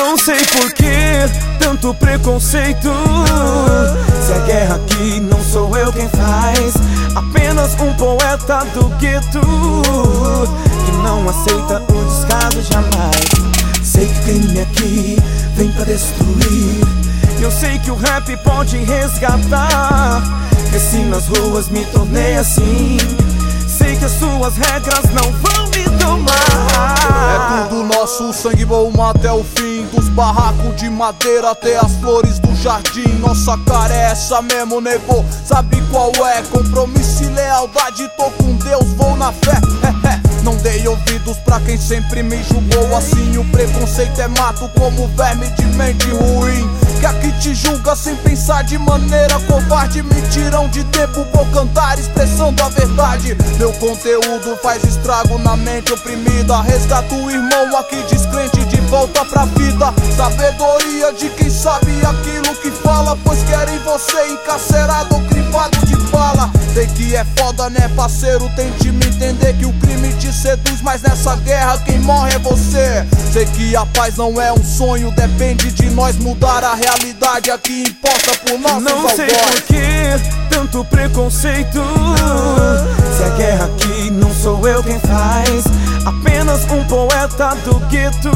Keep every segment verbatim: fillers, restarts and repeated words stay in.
Não sei por que tanto preconceito, se a guerra aqui não sou eu quem faz, apenas um poeta do gueto que não aceita o descaso jamais. Sei que o crime aqui vem pra destruir, eu sei que o rap pode resgatar. Cresci nas ruas, me tornei assim, sei que as suas regras não vão me domar. É tudo nosso, sangue bom até o fim, dos barracos de madeira até as flores do jardim. Nossa cara é essa mesmo, nego, sabe qual é? Compromisso e lealdade, tô com Deus, vou na fé. Não dei ouvidos pra quem sempre me julgou assim. O preconceito é mato como verme de mente ruim, que aqui te julga sem pensar de maneira covarde. Me tiram de tempo, vou cantar expressando a verdade. Meu conteúdo faz estrago na mente oprimida, resgato o irmão aqui descrente de volta pra vida. Sabedoria de quem sabe aquilo que fala, pois querem você encarcerado ou crivado de bala. Sei que é foda, né parceiro, tente me entender que o crime te seduz, mas nessa guerra quem morre é você. Sei que a paz não é um sonho, depende de nós mudar a realidade aqui imposta por nossos Não algozes. sei por que tanto preconceito, se a guerra aqui não sou eu quem faz, apenas um poeta do gueto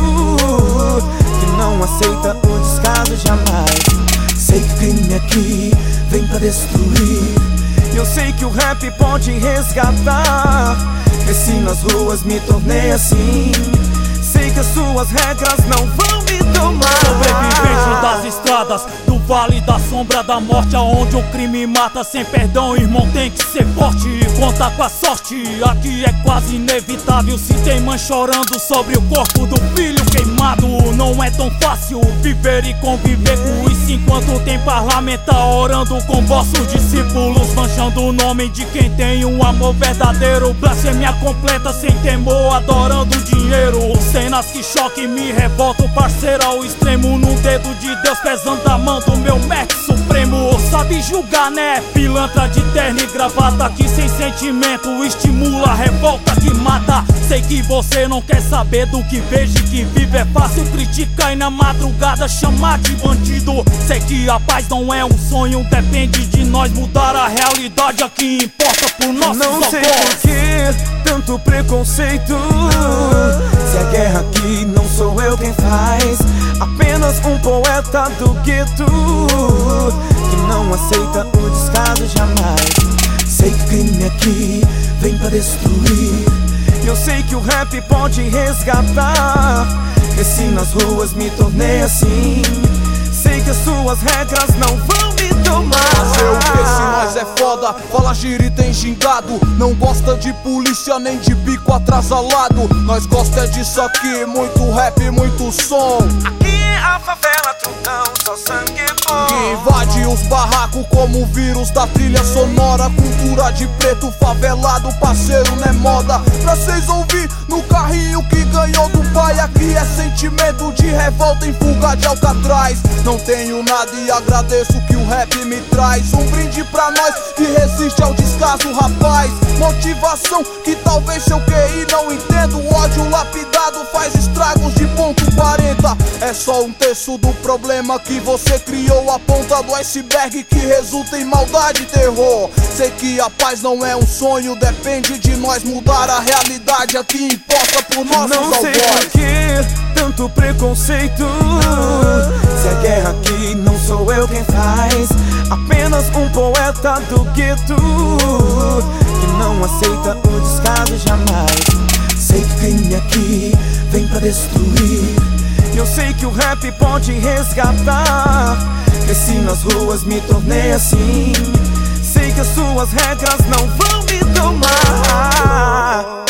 que não aceita o descaso jamais. Sei que o crime aqui vem pra destruir, eu sei que o rap pode resgatar. Cresci nas ruas, me tornei assim, sei que as suas regras não vão me domar. Sobrevivente das estradas, do vale da sombra da morte, aonde o crime mata sem perdão. Irmão, tem que ser forte e contar com a sorte. Aqui é quase inevitável, se tem mãe chorando sobre o corpo do filho queimado. Não é tão fácil viver e conviver com isso enquanto tem parlamentar orando com vossos discípulos, manchando o nome de quem tem um amor verdadeiro. Blasfêmia completa sem temor, adorando dinheiro. Cenas que choquem me revoltam, parceiro, ao extremo. Num dedo de Deus pesando a mão do meu mestre supremo. Sabe julgar, né? Pilantra de terno e gravata, que sem sentimento estimula a revolta que mata. Sei que você não quer saber do que vejo e que vive é fácil criticar e na madrugada chamar de bandido. Sei que a paz não é um sonho, depende de nós mudar a realidade aqui imposta por nossos Não sei algozes. por que tanto preconceito, se a guerra aqui não sou eu quem faz, apenas um poeta do gueto que não aceita o descaso jamais. Sei que o crime aqui vem pra destruir, eu sei que o rap pode resgatar. Cresci nas ruas, me tornei assim, sei que as suas regras não vão me domar. Fazer o que se nós é foda, fala gíria e tem gingado. Não gosta de polícia nem de bico atrasalado. Nós gosta é disso aqui, muito rap, muito som. Aqui é a favela, Tundão, só sangue bom, que invade os barracos como o vírus da trilha sonora. Cultura de preto favelado, parceiro, não é moda. Pra cês ouvir no carrinho que ganhou do pai. Aqui é sentimento de revolta em fuga de Alcatraz. Não tenho nada e agradeço que o rap me traz. Um brinde pra nós que resiste ao descaso, rapaz. Motivação que talvez seu Q I não entenda. O ódio lapidado faz estragos de ponto quarenta. É só um terço do problema que você criou, a ponta do iceberg que resulta em maldade e terror. Sei que a paz não é um sonho, depende de nós mudar a realidade aqui imposta por nossos Não sei algozes. por que tanto preconceito, se a guerra aqui não sou eu quem faz, apenas um poeta do gueto que não aceita o descaso jamais. Sei que o crime aqui vem pra destruir, eu sei que o rap pode resgatar. Cresci nas ruas, me tornei assim, sei que as suas regras não vão me domar.